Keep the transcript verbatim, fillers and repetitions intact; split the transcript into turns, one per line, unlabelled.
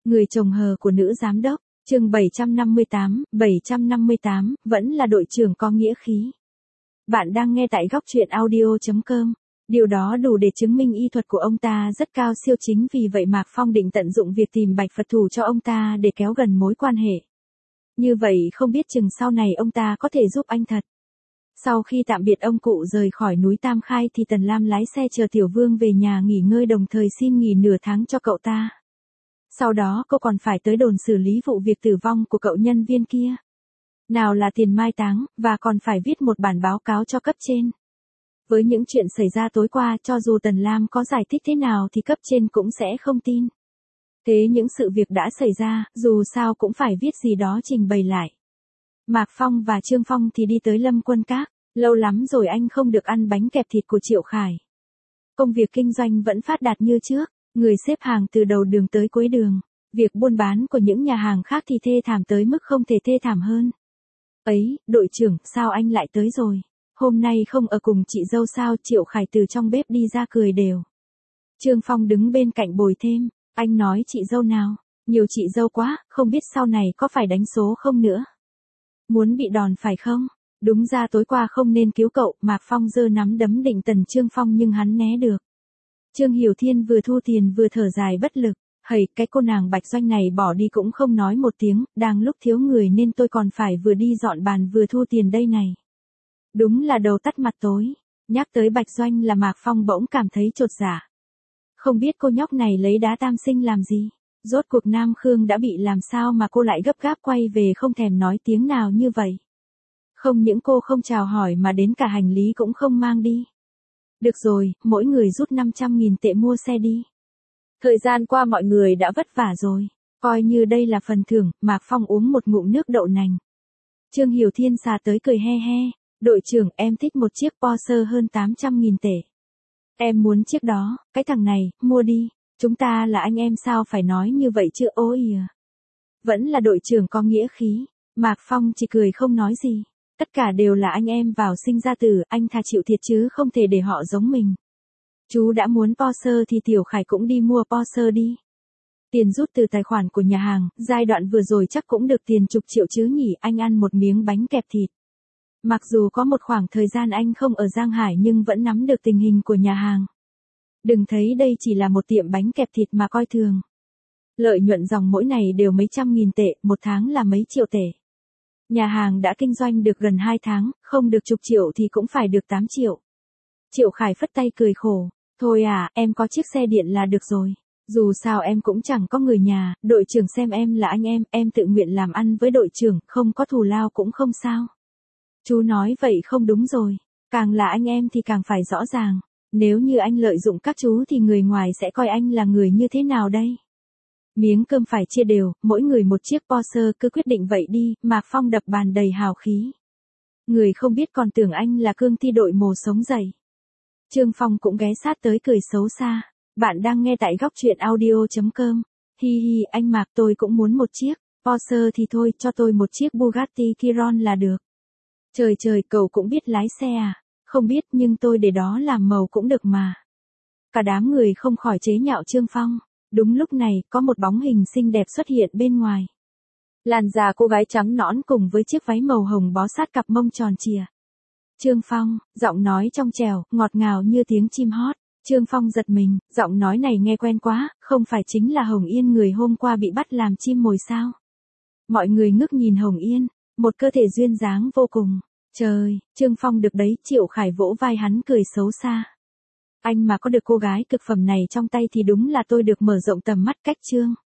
Người chồng hờ của nữ giám đốc, chương bảy trăm năm mươi tám, bảy trăm năm mươi tám, vẫn là đội trưởng có nghĩa khí. Bạn đang nghe tại góc truyện audio chấm com. Điều đó đủ để chứng minh y thuật của ông ta rất cao siêu, chính vì vậy Mạc Phong định tận dụng việc tìm Bạch Phật thủ cho ông ta để kéo gần mối quan hệ. Như vậy không biết chừng sau này ông ta có thể giúp anh thật. Sau khi tạm biệt ông cụ rời khỏi núi Tam Khai thì Tần Lam lái xe chờ Tiểu Vương về nhà nghỉ ngơi, đồng thời xin nghỉ nửa tháng cho cậu ta. Sau đó cô còn phải tới đồn xử lý vụ việc tử vong của cậu nhân viên kia. Nào là tiền mai táng, và còn phải viết một bản báo cáo cho cấp trên. Với những chuyện xảy ra tối qua, cho dù Tần Lam có giải thích thế nào thì cấp trên cũng sẽ không tin. Thế những sự việc đã xảy ra, dù sao cũng phải viết gì đó trình bày lại. Mạc Phong và Trương Phong thì đi tới Lâm Quân Các, lâu lắm rồi anh không được ăn bánh kẹp thịt của Triệu Khải. Công việc kinh doanh vẫn phát đạt như trước, người xếp hàng từ đầu đường tới cuối đường. Việc buôn bán của những nhà hàng khác thì thê thảm tới mức không thể thê thảm hơn. Ấy, đội trưởng, sao anh lại tới rồi? Hôm nay không ở cùng chị dâu sao? Triệu Khải từ trong bếp đi ra cười đều. Trương Phong đứng bên cạnh bồi thêm, anh nói chị dâu nào? Nhiều chị dâu quá, không biết sau này có phải đánh số không nữa. Muốn bị đòn phải không? Đúng ra tối qua không nên cứu cậu. Mạc Phong giơ nắm đấm định tần Trương Phong nhưng hắn né được. Trương Hiểu Thiên vừa thu tiền vừa thở dài bất lực. Hầy, cái cô nàng Bạch Doanh này bỏ đi cũng không nói một tiếng, đang lúc thiếu người nên tôi còn phải vừa đi dọn bàn vừa thu tiền đây này. Đúng là đầu tắt mặt tối. Nhắc tới Bạch Doanh là Mạc Phong bỗng cảm thấy chột dạ. Không biết cô nhóc này lấy đá tam sinh làm gì? Rốt cuộc Nam Khương đã bị làm sao mà cô lại gấp gáp quay về không thèm nói tiếng nào như vậy? Không những cô không chào hỏi mà đến cả hành lý cũng không mang đi. Được rồi, mỗi người rút năm trăm nghìn tệ mua xe đi. Thời gian qua mọi người đã vất vả rồi, coi như đây là phần thưởng. Mạc Phong uống một ngụm nước đậu nành. Trương Hiểu Thiên xà tới cười he he, đội trưởng em thích một chiếc Porsche hơn tám trăm nghìn tệ. Em muốn chiếc đó, cái thằng này, mua đi, chúng ta là anh em sao phải nói như vậy chứ, ôi à. Vẫn là đội trưởng có nghĩa khí. Mạc Phong chỉ cười không nói gì, tất cả đều là anh em vào sinh ra tử, anh thà chịu thiệt chứ không thể để họ giống mình. Chú đã muốn Porsche thì Tiểu Khải cũng đi mua Porsche đi. Tiền rút từ tài khoản của nhà hàng, giai đoạn vừa rồi chắc cũng được tiền chục triệu chứ nhỉ. Anh ăn một miếng bánh kẹp thịt. Mặc dù có một khoảng thời gian anh không ở Giang Hải nhưng vẫn nắm được tình hình của nhà hàng. Đừng thấy đây chỉ là một tiệm bánh kẹp thịt mà coi thường. Lợi nhuận dòng mỗi ngày đều mấy trăm nghìn tệ, một tháng là mấy triệu tệ. Nhà hàng đã kinh doanh được gần hai tháng, không được chục triệu thì cũng phải được tám triệu. Triệu Khải phất tay cười khổ. Thôi à, em có chiếc xe điện là được rồi. Dù sao em cũng chẳng có người nhà, đội trưởng xem em là anh em, em tự nguyện làm ăn với đội trưởng, không có thù lao cũng không sao. Chú nói vậy không đúng rồi. Càng là anh em thì càng phải rõ ràng. Nếu như anh lợi dụng các chú thì người ngoài sẽ coi anh là người như thế nào đây? Miếng cơm phải chia đều, mỗi người một chiếc Porsche, cứ quyết định vậy đi. Mạc Phong đập bàn đầy hào khí. Người không biết còn tưởng anh là cương thi đội mồ sống dậy. Trương Phong cũng ghé sát tới cười xấu xa. Bạn đang nghe tại góc truyện audio chấm com. Hi hi, anh Mạc, tôi cũng muốn một chiếc Porsche thì thôi, cho tôi một chiếc Bugatti Chiron là được. Trời trời, cậu cũng biết lái xe à? Không biết nhưng tôi để đó làm màu cũng được mà. Cả đám người không khỏi chế nhạo Trương Phong. Đúng lúc này, có một bóng hình xinh đẹp xuất hiện bên ngoài. Làn da cô gái trắng nõn cùng với chiếc váy màu hồng bó sát cặp mông tròn trìa. Trương Phong, giọng nói trong trẻo, ngọt ngào như tiếng chim hót. Trương Phong giật mình, giọng nói này nghe quen quá, không phải chính là Hồng Yên người hôm qua bị bắt làm chim mồi sao? Mọi người ngước nhìn Hồng Yên, một cơ thể duyên dáng vô cùng. Trời, Trương Phong được đấy. Triệu Khải vỗ vai hắn cười xấu xa. Anh mà có được cô gái cực phẩm này trong tay thì đúng là tôi được mở rộng tầm mắt cách Trương.